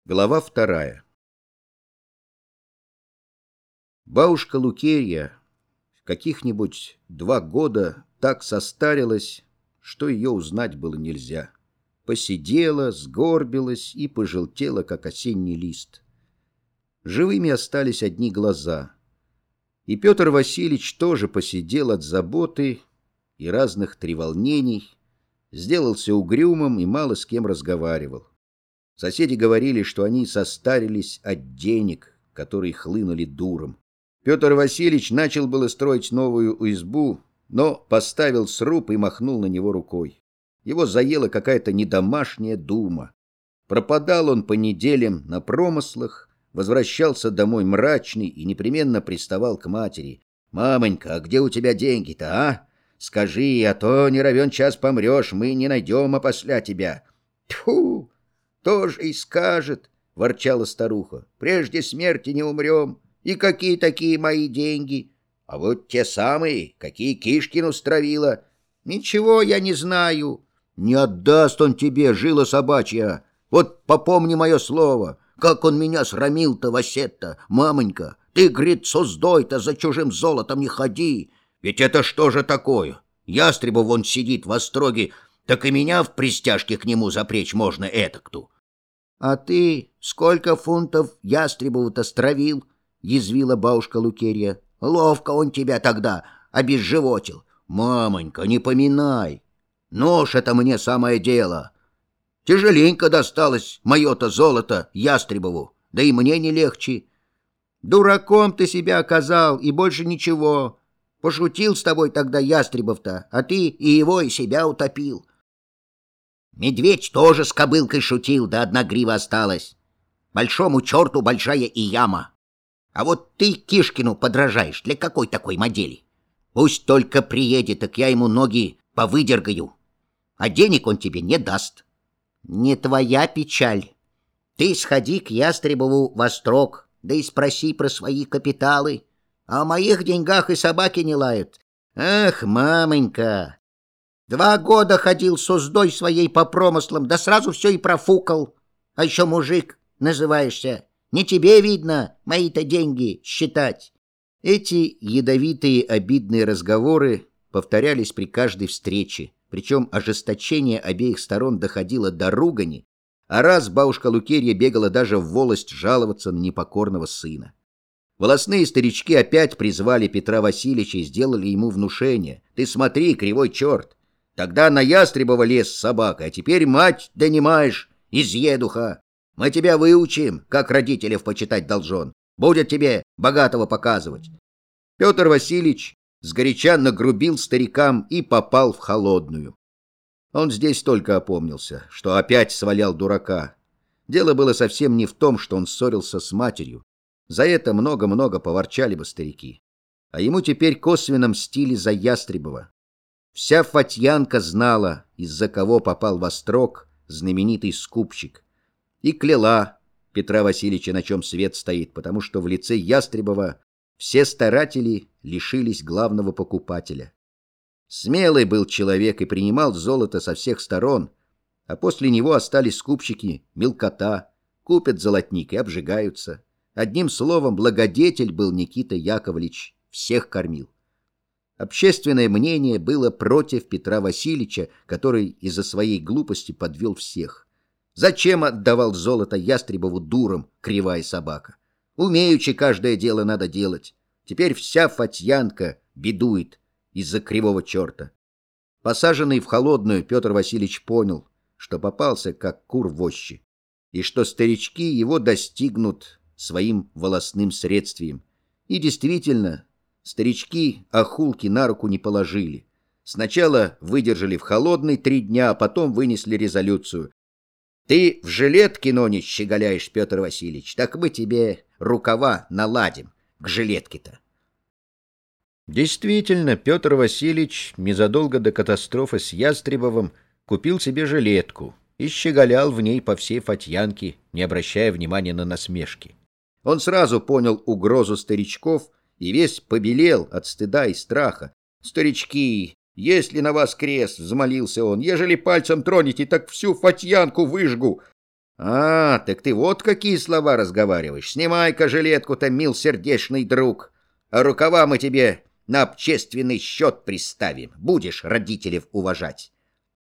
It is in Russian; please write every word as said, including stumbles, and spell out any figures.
Глава вторая. Бабушка Лукерья в каких-нибудь два года так состарилась, что ее узнать было нельзя. Посидела, сгорбилась и пожелтела, как осенний лист. Живыми остались одни глаза. И Петр Васильевич тоже посидел от заботы и разных треволнений, сделался угрюмым и мало с кем разговаривал. Соседи говорили, что они состарились от денег, которые хлынули дуром. Петр Васильевич начал было строить новую избу, но поставил сруб и махнул на него рукой. Его заела какая-то недомашняя дума. Пропадал он по неделям на промыслах, возвращался домой мрачный и непременно приставал к матери. «Мамонька, а где у тебя деньги-то, а? Скажи, а то не равен час помрешь, мы не найдем опосля тебя». «Тьфу! Тоже и скажет», — ворчала старуха. «Прежде смерти не умрем. И какие такие мои деньги? А вот те самые, какие Кишкину стравила. Ничего я не знаю». «Не отдаст он тебе, жила собачья. Вот попомни мое слово. Как он меня срамил-то, Васет-то, мамонька. Ты, говорит, с уздой-то за чужим золотом не ходи. Ведь это что же такое? Ястребов вон сидит в остроге, так и меня в пристяжке к нему запречь можно этак-ту». «А ты сколько фунтов Ястребову-то стравил?» — язвила бабушка Лукерья. «Ловко он тебя тогда обезживотил». «Мамонька, не поминай. Нож — это мне самое дело. Тяжеленько досталось мое-то золото Ястребову, да и мне не легче». «Дураком ты себя оказал, и больше ничего. Пошутил с тобой тогда Ястребов-то, а ты и его, и себя утопил». «Медведь тоже с кобылкой шутил, да одна грива осталась. Большому черту большая и яма. А вот ты Кишкину подражаешь для какой такой модели? Пусть только приедет, так я ему ноги повыдергаю. А денег он тебе не даст». «Не твоя печаль. Ты сходи к Ястребову в острог, да и спроси про свои капиталы. А о моих деньгах и собаки не лают. Эх, мамонька! Два года ходил с уздой своей по промыслам, да сразу все и профукал. А еще мужик называешься. Не тебе, видно, мои-то деньги считать». Эти ядовитые обидные разговоры повторялись при каждой встрече, причем ожесточение обеих сторон доходило до ругани, а раз бабушка Лукерья бегала даже в волость жаловаться на непокорного сына. Волосные старички опять призвали Петра Васильевича и сделали ему внушение. «Ты смотри, кривой черт! Тогда на Ястребова лез с собакой, а теперь мать донимаешь, изъедуха. Мы тебя выучим, как родителей почитать должен. Будет тебе богатого показывать». Петр Васильевич сгоряча нагрубил старикам и попал в холодную. Он здесь только опомнился, что опять свалял дурака. Дело было совсем не в том, что он ссорился с матерью. За это много-много поворчали бы старики. А ему теперь косвенно мстили за Ястребова. Вся Фатьянка знала, из-за кого попал в острог знаменитый скупщик. И кляла Петра Васильевича, на чем свет стоит, потому что в лице Ястребова все старатели лишились главного покупателя. Смелый был человек и принимал золото со всех сторон, а после него остались скупщики мелкота, купят золотник и обжигаются. Одним словом, благодетель был Никита Яковлевич, всех кормил. Общественное мнение было против Петра Васильевича, который из-за своей глупости подвел всех. Зачем отдавал золото Ястребову дурам, кривая собака? Умеючи каждое дело надо делать. Теперь вся Фатьянка бедует из-за кривого черта. Посаженный в холодную, Петр Васильевич понял, что попался как кур в ощи, и что старички его достигнут своим волосным средствием. И действительно, старички охулки на руку не положили. Сначала выдержали в холодной три дня, а потом вынесли резолюцию. «Ты в жилетке, но не щеголяешь, Петр Васильевич, так мы тебе рукава наладим к жилетке-то». Действительно, Петр Васильевич незадолго до катастрофы с Ястребовым купил себе жилетку и щеголял в ней по всей Фатьянке, не обращая внимания на насмешки. Он сразу понял угрозу старичков и весь побелел от стыда и страха. «Старички, если на вас крест, — взмолился он, — ежели пальцем тронете, так всю Фатьянку выжгу. А, так ты вот какие слова разговариваешь. Снимай-ка жилетку-то, милсердечный друг, а рукава мы тебе на общественный счет приставим. Будешь родителей уважать.